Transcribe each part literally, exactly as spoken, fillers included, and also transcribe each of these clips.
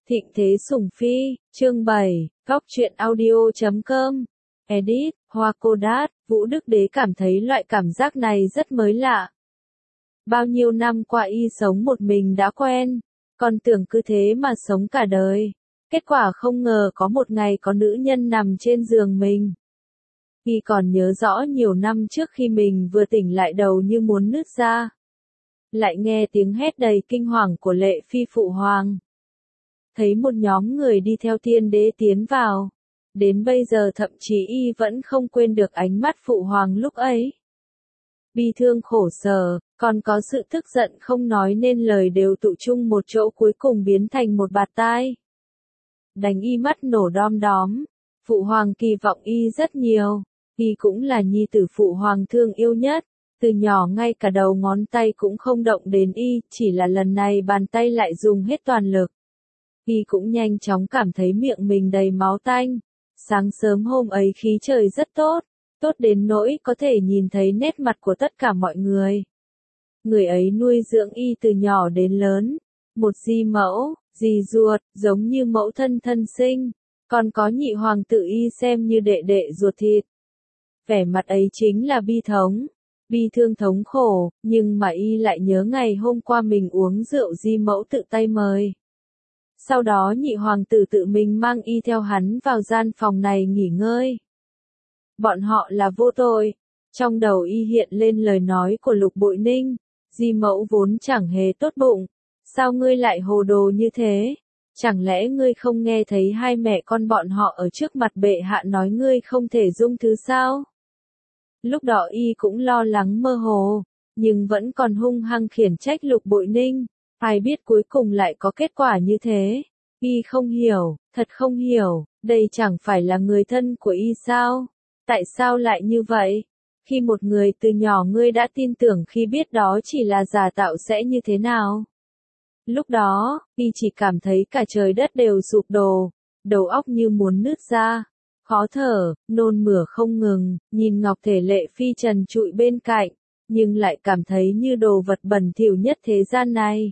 Thịnh Thế Sủng Phi, chương bảy, góc truyện audio chấm com, edit, Hoa Cô Đát, Vũ Đức Đế cảm thấy loại cảm giác này rất mới lạ. Bao nhiêu năm qua y sống một mình đã quen, còn tưởng cứ thế mà sống cả đời. Kết quả không ngờ có một ngày có nữ nhân nằm trên giường mình. Y còn nhớ rõ nhiều năm trước khi mình vừa tỉnh lại đầu như muốn nứt ra. Lại nghe tiếng hét đầy kinh hoàng của Lệ Phi Phụ Hoàng. Thấy một nhóm người đi theo Thiên Đế tiến vào. Đến bây giờ thậm chí y vẫn không quên được ánh mắt Phụ Hoàng lúc ấy. Bi thương khổ sở, còn có sự tức giận không nói nên lời đều tụ chung một chỗ cuối cùng biến thành một bạt tai. Đánh y mắt nổ đom đóm. Phụ Hoàng kỳ vọng y rất nhiều. Y cũng là nhi tử Phụ Hoàng thương yêu nhất. Từ nhỏ ngay cả đầu ngón tay cũng không động đến y, chỉ là lần này bàn tay lại dùng hết toàn lực. Y cũng nhanh chóng cảm thấy miệng mình đầy máu tanh. Sáng sớm hôm ấy khí trời rất tốt, tốt đến nỗi có thể nhìn thấy nét mặt của tất cả mọi người. Người ấy nuôi dưỡng y từ nhỏ đến lớn, một di mẫu, di ruột, giống như mẫu thân thân sinh, còn có nhị hoàng tử y xem như đệ đệ ruột thịt. Vẻ mặt ấy chính là bi thống, bi thương thống khổ, nhưng mà y lại nhớ ngày hôm qua mình uống rượu di mẫu tự tay mời. Sau đó nhị hoàng tử tự mình mang y theo hắn vào gian phòng này nghỉ ngơi. Bọn họ là vô tội. Trong đầu y hiện lên lời nói của Lục Bội Ninh. Di mẫu vốn chẳng hề tốt bụng. Sao ngươi lại hồ đồ như thế? Chẳng lẽ ngươi không nghe thấy hai mẹ con bọn họ ở trước mặt bệ hạ nói ngươi không thể dung thứ sao? Lúc đó y cũng lo lắng mơ hồ, nhưng vẫn còn hung hăng khiển trách Lục Bội Ninh. Ai biết cuối cùng lại có kết quả như thế. Y không hiểu, thật không hiểu, đây chẳng phải là người thân của y sao? Tại sao lại như vậy? Khi một người từ nhỏ ngươi đã tin tưởng khi biết đó chỉ là giả tạo sẽ như thế nào? Lúc đó, y chỉ cảm thấy cả trời đất đều sụp đổ, đầu óc như muốn nứt ra, khó thở, nôn mửa không ngừng, nhìn ngọc thể Lệ Phi trần trụi bên cạnh, nhưng lại cảm thấy như đồ vật bẩn thỉu nhất thế gian này.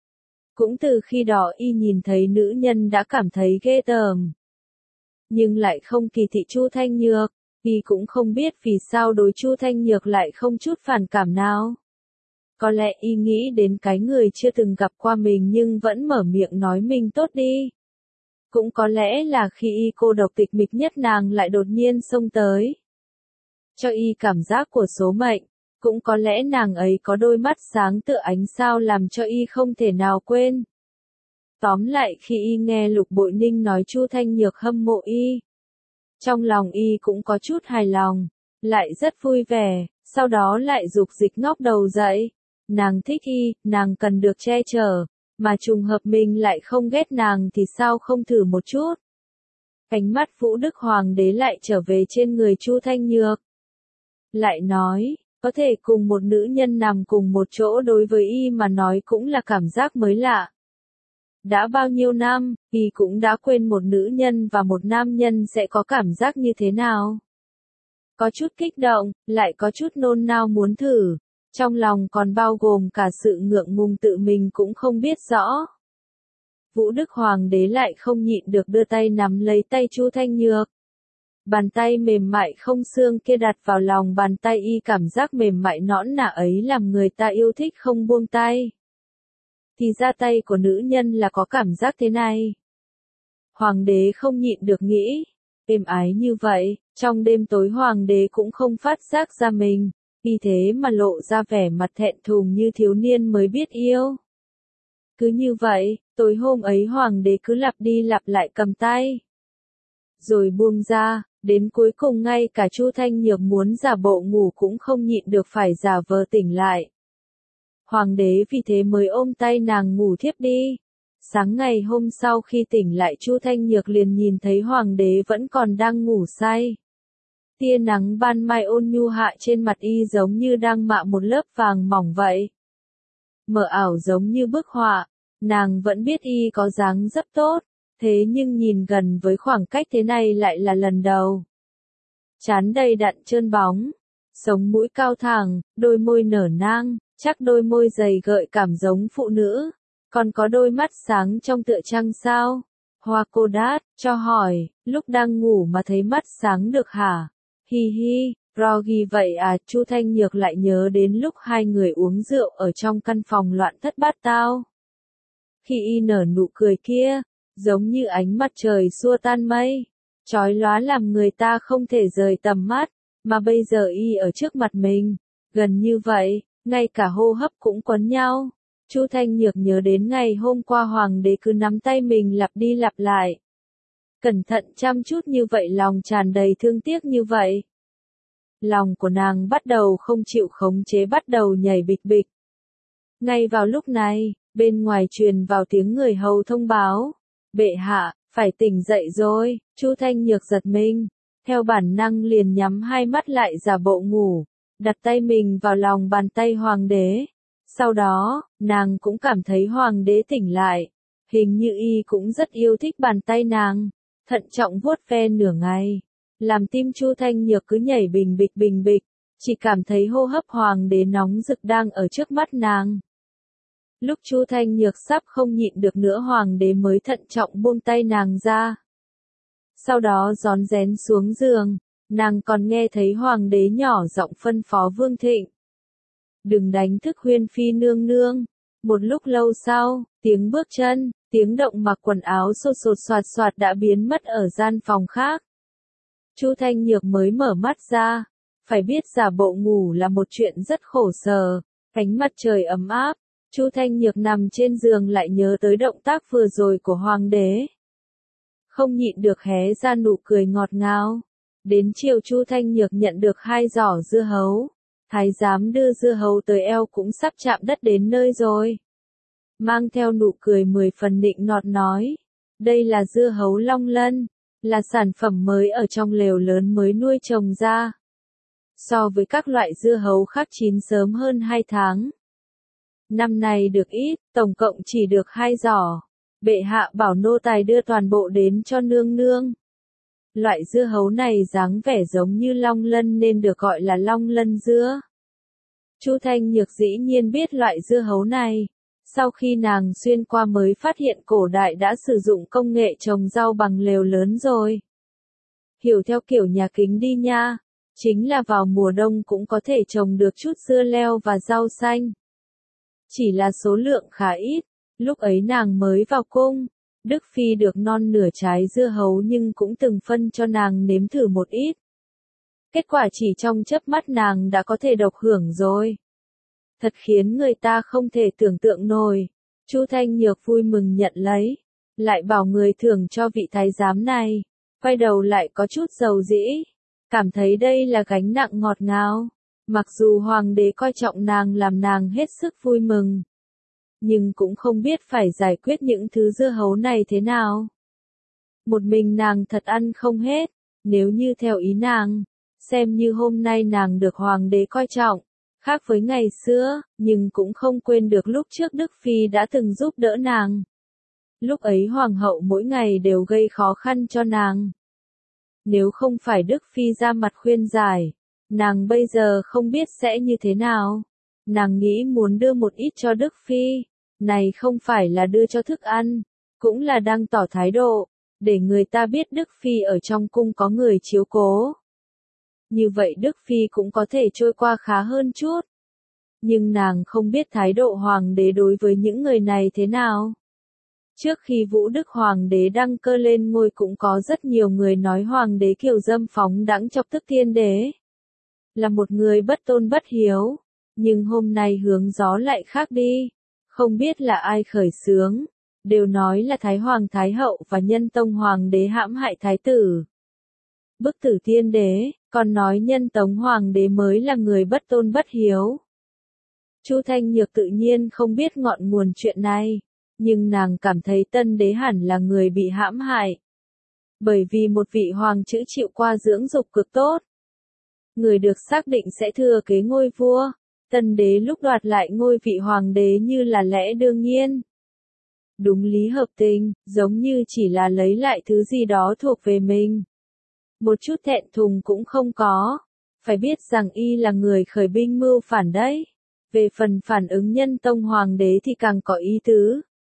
Cũng từ khi đó y nhìn thấy nữ nhân đã cảm thấy ghê tởm. Nhưng lại không kỳ thị Chu Thanh Nhược, y cũng không biết vì sao đối Chu Thanh Nhược lại không chút phản cảm nào. Có lẽ y nghĩ đến cái người chưa từng gặp qua mình nhưng vẫn mở miệng nói mình tốt đi. Cũng có lẽ là khi y cô độc tịch mịch nhất nàng lại đột nhiên xông tới. Cho y cảm giác của số mệnh. Cũng có lẽ nàng ấy có đôi mắt sáng tựa ánh sao làm cho y không thể nào quên. Tóm lại khi y nghe Lục Bội Ninh nói Chu Thanh Nhược hâm mộ y. Trong lòng y cũng có chút hài lòng, lại rất vui vẻ, sau đó lại dục dịch ngóc đầu dậy. Nàng thích y, nàng cần được che chở, mà trùng hợp mình lại không ghét nàng thì sao không thử một chút. Ánh mắt Vũ Đức Hoàng đế lại trở về trên người Chu Thanh Nhược. Lại nói, có thể cùng một nữ nhân nằm cùng một chỗ đối với y mà nói cũng là cảm giác mới lạ. Đã bao nhiêu năm, y cũng đã quên một nữ nhân và một nam nhân sẽ có cảm giác như thế nào. Có chút kích động, lại có chút nôn nao muốn thử, trong lòng còn bao gồm cả sự ngượng ngùng tự mình cũng không biết rõ. Vũ Đức Hoàng đế lại không nhịn được đưa tay nắm lấy tay Chu Thanh Nhược. Bàn tay mềm mại không xương kia đặt vào lòng bàn tay y cảm giác mềm mại nõn nà ấy làm người ta yêu thích không buông tay. Thì ra tay của nữ nhân là có cảm giác thế này. Hoàng đế không nhịn được nghĩ, êm ái như vậy, trong đêm tối hoàng đế cũng không phát giác ra mình, vì thế mà lộ ra vẻ mặt thẹn thùng như thiếu niên mới biết yêu. Cứ như vậy, tối hôm ấy hoàng đế cứ lặp đi lặp lại cầm tay. Rồi buông ra. Đến cuối cùng ngay cả Chu Thanh Nhược muốn giả bộ ngủ cũng không nhịn được phải giả vờ tỉnh lại. Hoàng đế vì thế mới ôm tay nàng ngủ thiếp đi. Sáng ngày hôm sau khi tỉnh lại Chu Thanh Nhược liền nhìn thấy hoàng đế vẫn còn đang ngủ say. Tia nắng ban mai ôn nhu hạ trên mặt y giống như đang mạ một lớp vàng mỏng vậy. Mờ ảo giống như bức họa, nàng vẫn biết y có dáng rất tốt. Thế nhưng nhìn gần với khoảng cách thế này lại là lần đầu. Trán đầy đặn trơn bóng, sống mũi cao thẳng, đôi môi nở nang, chắc đôi môi dày gợi cảm giống phụ nữ. Còn có đôi mắt sáng trong tựa trăng sao? Hoa cô đát, cho hỏi, lúc đang ngủ mà thấy mắt sáng được hả? Hi hi, Rogi vậy à, Chu Thanh Nhược lại nhớ đến lúc hai người uống rượu ở trong căn phòng loạn thất bát tao. Khi y nở nụ cười kia, giống như ánh mặt trời xua tan mây, chói lóa làm người ta không thể rời tầm mắt, mà bây giờ y ở trước mặt mình, gần như vậy, ngay cả hô hấp cũng quấn nhau. Chu Thanh Nhược nhớ đến ngày hôm qua hoàng đế cứ nắm tay mình lặp đi lặp lại. Cẩn thận chăm chút như vậy, lòng tràn đầy thương tiếc như vậy. Lòng của nàng bắt đầu không chịu khống chế, bắt đầu nhảy bịch bịch. Ngay vào lúc này, bên ngoài truyền vào tiếng người hầu thông báo. Bệ hạ, phải tỉnh dậy rồi. Chu Thanh Nhược giật mình, theo bản năng liền nhắm hai mắt lại giả bộ ngủ, đặt tay mình vào lòng bàn tay hoàng đế. Sau đó, nàng cũng cảm thấy hoàng đế tỉnh lại. Hình như y cũng rất yêu thích bàn tay nàng. Thận trọng vuốt ve nửa ngày, làm tim Chu Thanh Nhược cứ nhảy bình bịch bình bịch, chỉ cảm thấy hô hấp hoàng đế nóng rực đang ở trước mắt nàng. Lúc Chu Thanh Nhược sắp không nhịn được nữa, hoàng đế mới thận trọng buông tay nàng ra. Sau đó rón rén xuống giường, nàng còn nghe thấy hoàng đế nhỏ giọng phân phó Vương Thịnh. Đừng đánh thức Huyên Phi nương nương. Một lúc lâu sau, tiếng bước chân, tiếng động mặc quần áo sột sột soạt soạt đã biến mất ở gian phòng khác. Chu Thanh Nhược mới mở mắt ra, phải biết giả bộ ngủ là một chuyện rất khổ sở. Ánh mặt trời ấm áp, Chu Thanh Nhược nằm trên giường lại nhớ tới động tác vừa rồi của hoàng đế. Không nhịn được hé ra nụ cười ngọt ngào. Đến chiều Chu Thanh Nhược nhận được hai giỏ dưa hấu. Thái giám đưa dưa hấu tới eo cũng sắp chạm đất đến nơi rồi. Mang theo nụ cười mười phần nịnh nọt nói. Đây là dưa hấu Long Lân, là sản phẩm mới ở trong lều lớn mới nuôi trồng ra. So với các loại dưa hấu khác chín sớm hơn hai tháng. Năm này được ít, tổng cộng chỉ được hai giỏ. Bệ hạ bảo nô tài đưa toàn bộ đến cho nương nương. Loại dưa hấu này dáng vẻ giống như long lân nên được gọi là long lân dưa. Chu Thanh Nhược dĩ nhiên biết loại dưa hấu này. Sau khi nàng xuyên qua mới phát hiện cổ đại đã sử dụng công nghệ trồng rau bằng lều lớn rồi. Hiểu theo kiểu nhà kính đi nha. Chính là vào mùa đông cũng có thể trồng được chút dưa leo và rau xanh. Chỉ là số lượng khá ít. Lúc ấy nàng mới vào cung. Đức Phi được non nửa trái dưa hấu nhưng cũng từng phân cho nàng nếm thử một ít. Kết quả chỉ trong chớp mắt nàng đã có thể độc hưởng rồi. Thật khiến người ta không thể tưởng tượng nổi. Chu Thanh Nhược vui mừng nhận lấy. Lại bảo người thưởng cho vị thái giám này. Quay đầu lại có chút dầu dĩ. Cảm thấy đây là gánh nặng ngọt ngào. Mặc dù hoàng đế coi trọng nàng làm nàng hết sức vui mừng. Nhưng cũng không biết phải giải quyết những thứ dưa hấu này thế nào. Một mình nàng thật ăn không hết. Nếu như theo ý nàng, xem như hôm nay nàng được hoàng đế coi trọng. Khác với ngày xưa, nhưng cũng không quên được lúc trước Đức Phi đã từng giúp đỡ nàng. Lúc ấy hoàng hậu mỗi ngày đều gây khó khăn cho nàng. Nếu không phải Đức Phi ra mặt khuyên giải, nàng bây giờ không biết sẽ như thế nào. Nàng nghĩ muốn đưa một ít cho Đức Phi, này không phải là đưa cho thức ăn, cũng là đang tỏ thái độ, để người ta biết Đức Phi ở trong cung có người chiếu cố. Như vậy Đức Phi cũng có thể trôi qua khá hơn chút. Nhưng nàng không biết thái độ hoàng đế đối với những người này thế nào. Trước khi Vũ Đức Hoàng đế đăng cơ lên ngôi cũng có rất nhiều người nói Hoàng đế kiều dâm phóng đãng chọc tức thiên đế. Là một người bất tôn bất hiếu. Nhưng hôm nay hướng gió lại khác đi. Không biết là ai khởi xướng. Đều nói là Thái Hoàng Thái Hậu và Nhân Tông Hoàng đế hãm hại Thái tử. Bức tử thiên đế, còn nói Nhân Tống Hoàng đế mới là người bất tôn bất hiếu. Chu Thanh Nhược tự nhiên không biết ngọn nguồn chuyện này. Nhưng nàng cảm thấy tân đế hẳn là người bị hãm hại. Bởi vì một vị hoàng chữ chịu qua dưỡng dục cực tốt. Người được xác định sẽ thừa kế ngôi vua. Tân đế lúc đoạt lại ngôi vị hoàng đế như là lẽ đương nhiên. Đúng lý hợp tình, giống như chỉ là lấy lại thứ gì đó thuộc về mình. Một chút thẹn thùng cũng không có. Phải biết rằng y là người khởi binh mưu phản đấy. Về phần phản ứng Nhân Tông Hoàng đế thì càng có ý tứ.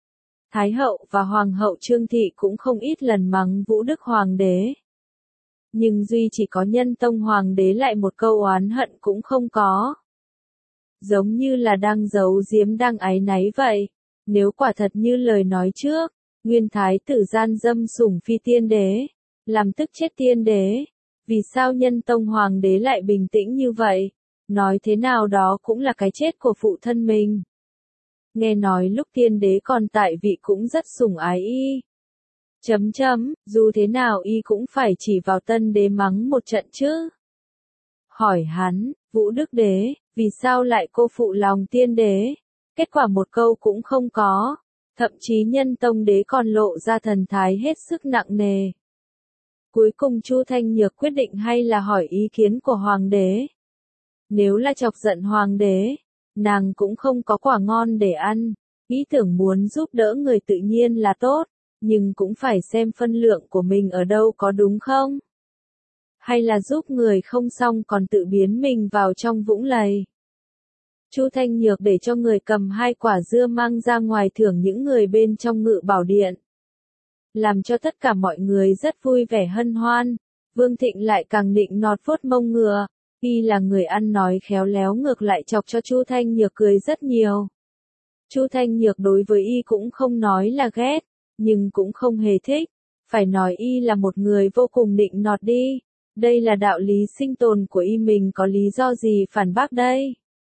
Thái hậu và hoàng hậu Trương Thị cũng không ít lần mắng Vũ Đức Hoàng đế. Nhưng duy chỉ có Nhân Tông Hoàng đế lại một câu oán hận cũng không có. Giống như là đang giấu giếm đang áy náy vậy. Nếu quả thật như lời nói trước, Nguyên Thái tử gian dâm sủng phi tiên đế, làm tức chết tiên đế, vì sao Nhân Tông Hoàng đế lại bình tĩnh như vậy? Nói thế nào đó cũng là cái chết của phụ thân mình. Nghe nói lúc tiên đế còn tại vị cũng rất sủng ái y. Chấm chấm, dù thế nào y cũng phải chỉ vào tân đế mắng một trận chứ. Hỏi hắn, Vũ Đức đế, vì sao lại cô phụ lòng tiên đế? Kết quả một câu cũng không có. Thậm chí Nhân Tông đế còn lộ ra thần thái hết sức nặng nề. Cuối cùng Chu Thanh Nhược quyết định hay là hỏi ý kiến của hoàng đế. Nếu là chọc giận hoàng đế, nàng cũng không có quả ngon để ăn. Ý tưởng muốn giúp đỡ người tự nhiên là tốt, nhưng cũng phải xem phân lượng của mình ở đâu có đúng không? Hay là giúp người không xong còn tự biến mình vào trong vũng lầy? Chu Thanh Nhược để cho người cầm hai quả dưa mang ra ngoài thưởng những người bên trong Ngự Bảo Điện. Làm cho tất cả mọi người rất vui vẻ hân hoan. Vương Thịnh lại càng nịnh nọt vuốt mông ngựa. Y là người ăn nói khéo léo ngược lại chọc cho Chu Thanh Nhược cười rất nhiều. Chu Thanh Nhược đối với y cũng không nói là ghét, nhưng cũng không hề thích. Phải nói y là một người vô cùng nịnh nọt đi. Đây là đạo lý sinh tồn của y, mình có lý do gì phản bác đây?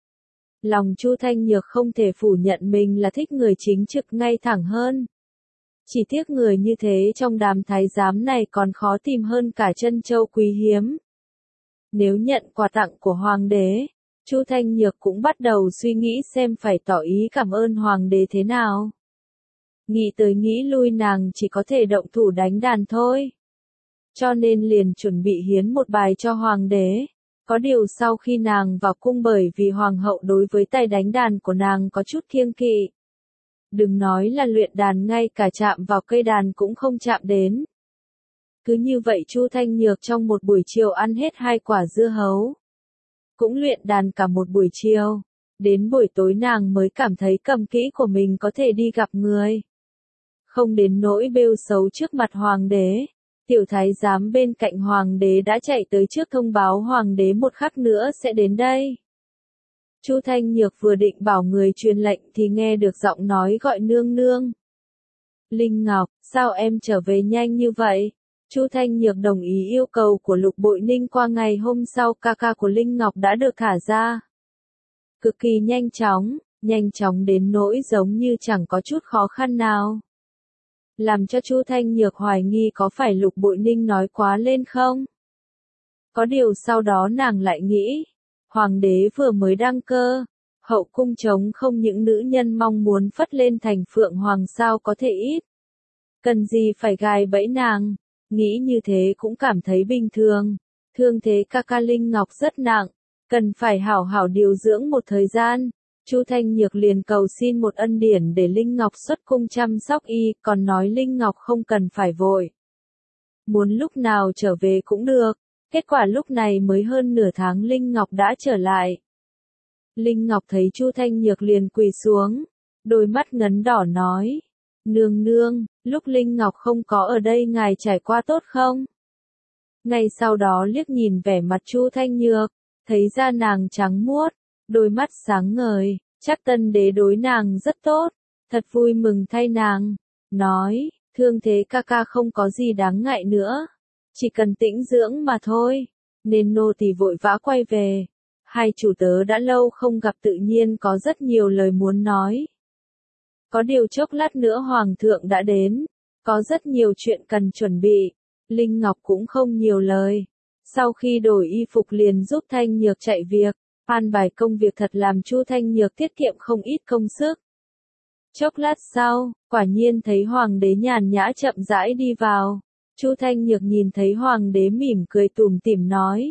Lòng Chu Thanh Nhược không thể phủ nhận mình là thích người chính trực ngay thẳng hơn. Chỉ tiếc người như thế trong đám thái giám này còn khó tìm hơn cả trân châu quý hiếm. Nếu nhận quà tặng của hoàng đế, Chu Thanh Nhược cũng bắt đầu suy nghĩ xem phải tỏ ý cảm ơn hoàng đế thế nào. Nghĩ tới nghĩ lui nàng chỉ có thể động thủ đánh đàn thôi. Cho nên liền chuẩn bị hiến một bài cho hoàng đế. Có điều sau khi nàng vào cung, bởi vì hoàng hậu đối với tay đánh đàn của nàng có chút kiêng kỵ. Đừng nói là luyện đàn, ngay cả chạm vào cây đàn cũng không chạm đến. Cứ như vậy Chu Thanh Nhược trong một buổi chiều ăn hết hai quả dưa hấu. Cũng luyện đàn cả một buổi chiều. Đến buổi tối nàng mới cảm thấy cầm kỹ của mình có thể đi gặp người. Không đến nỗi bêu xấu trước mặt hoàng đế. Tiểu thái giám bên cạnh hoàng đế đã chạy tới trước thông báo hoàng đế một khắc nữa sẽ đến đây. Chu Thanh Nhược vừa định bảo người truyền lệnh thì nghe được giọng nói gọi nương nương. Linh Ngọc, sao em trở về nhanh như vậy? Chu Thanh Nhược đồng ý yêu cầu của Lục Bội Ninh, qua ngày hôm sau ca ca của Linh Ngọc đã được thả ra. Cực kỳ nhanh chóng, nhanh chóng đến nỗi giống như chẳng có chút khó khăn nào. Làm cho Chu Thanh Nhược hoài nghi có phải Lục Bội Ninh nói quá lên không? Có điều sau đó nàng lại nghĩ, hoàng đế vừa mới đăng cơ, hậu cung trống không, những nữ nhân mong muốn phất lên thành phượng hoàng sao có thể ít. Cần gì phải gài bẫy nàng, nghĩ như thế cũng cảm thấy bình thường. Thương thế ca ca Linh Ngọc rất nặng, cần phải hảo hảo điều dưỡng một thời gian. Chu Thanh Nhược liền cầu xin một ân điển để Linh Ngọc xuất cung chăm sóc y, còn nói Linh Ngọc không cần phải vội. Muốn lúc nào trở về cũng được. Kết quả lúc này mới hơn nửa tháng Linh Ngọc đã trở lại. Linh Ngọc thấy Chu Thanh Nhược liền quỳ xuống, đôi mắt ngấn đỏ nói. Nương nương, lúc Linh Ngọc không có ở đây ngài trải qua tốt không? Ngay sau đó liếc nhìn vẻ mặt Chu Thanh Nhược, thấy da nàng trắng muốt, đôi mắt sáng ngời, chắc tân đế đối nàng rất tốt, thật vui mừng thay nàng. Nói, thương thế ca ca không có gì đáng ngại nữa. Chỉ cần tĩnh dưỡng mà thôi, nên nô tỳ vội vã quay về. Hai chủ tớ đã lâu không gặp tự nhiên có rất nhiều lời muốn nói. Có điều chốc lát nữa hoàng thượng đã đến, có rất nhiều chuyện cần chuẩn bị. Linh Ngọc cũng không nhiều lời. Sau khi đổi y phục liền giúp Thanh Nhược chạy việc, an bài công việc thật làm Chu Thanh Nhược tiết kiệm không ít công sức. Chốc lát sau, quả nhiên thấy hoàng đế nhàn nhã chậm rãi đi vào. Chu Thanh Nhược nhìn thấy hoàng đế mỉm cười tủm tỉm nói.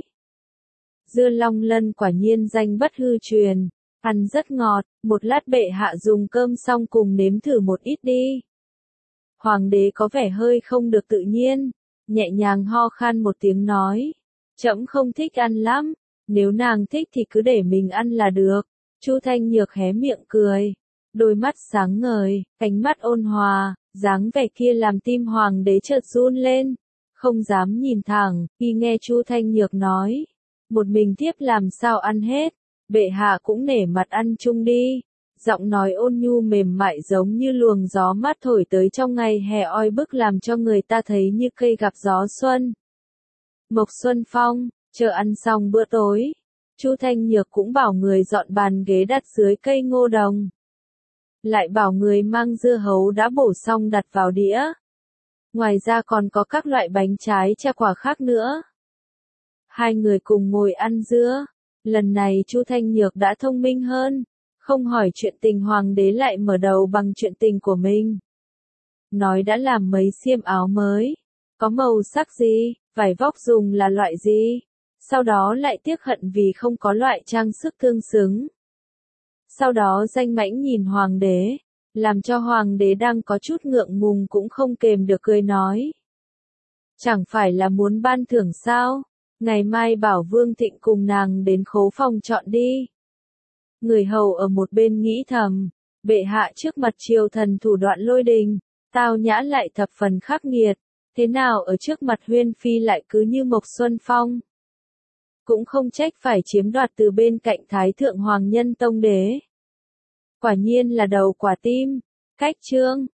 Dưa long lân quả nhiên danh bất hư truyền, ăn rất ngọt, một lát bệ hạ dùng cơm xong cùng nếm thử một ít đi. Hoàng đế có vẻ hơi không được tự nhiên, nhẹ nhàng ho khan một tiếng nói. Trẫm không thích ăn lắm, nếu nàng thích thì cứ để mình ăn là được. Chu Thanh Nhược hé miệng cười. đôi mắt sáng ngời, ánh mắt ôn hòa, dáng vẻ kia làm tim hoàng đế chợt run lên, không dám nhìn thẳng, khi nghe Chu Thanh Nhược nói, một mình thiếp làm sao ăn hết, bệ hạ cũng nể mặt ăn chung đi. Giọng nói ôn nhu mềm mại giống như luồng gió mát thổi tới trong ngày hè oi bức làm cho người ta thấy như cây gặp gió xuân. Mộc Xuân Phong, chờ ăn xong bữa tối, Chu Thanh Nhược cũng bảo người dọn bàn ghế đặt dưới cây ngô đồng. Lại bảo người mang dưa hấu đã bổ xong đặt vào đĩa. Ngoài ra còn có các loại bánh trái cha quả khác nữa. Hai người cùng ngồi ăn dưa. Lần này Chu Thanh Nhược đã thông minh hơn. Không hỏi chuyện tình hoàng đế lại mở đầu bằng chuyện tình của mình. Nói đã làm mấy xiêm áo mới. Có màu sắc gì, vải vóc dùng là loại gì. Sau đó lại tiếc hận vì không có loại trang sức tương xứng. Sau đó danh mãnh nhìn hoàng đế, làm cho hoàng đế đang có chút ngượng ngùng cũng không kềm được cười nói. Chẳng phải là muốn ban thưởng sao, ngày mai bảo Vương Thịnh cùng nàng đến khố phòng chọn đi. Người hầu ở một bên nghĩ thầm, bệ hạ trước mặt triều thần thủ đoạn lôi đình, tao nhã lại thập phần khắc nghiệt, thế nào ở trước mặt Huyên Phi lại cứ như Mộc Xuân Phong. Cũng không trách phải chiếm đoạt từ bên cạnh Thái Thượng Hoàng Nhân Tông Đế. Quả nhiên là đầu quả tim. Cách chương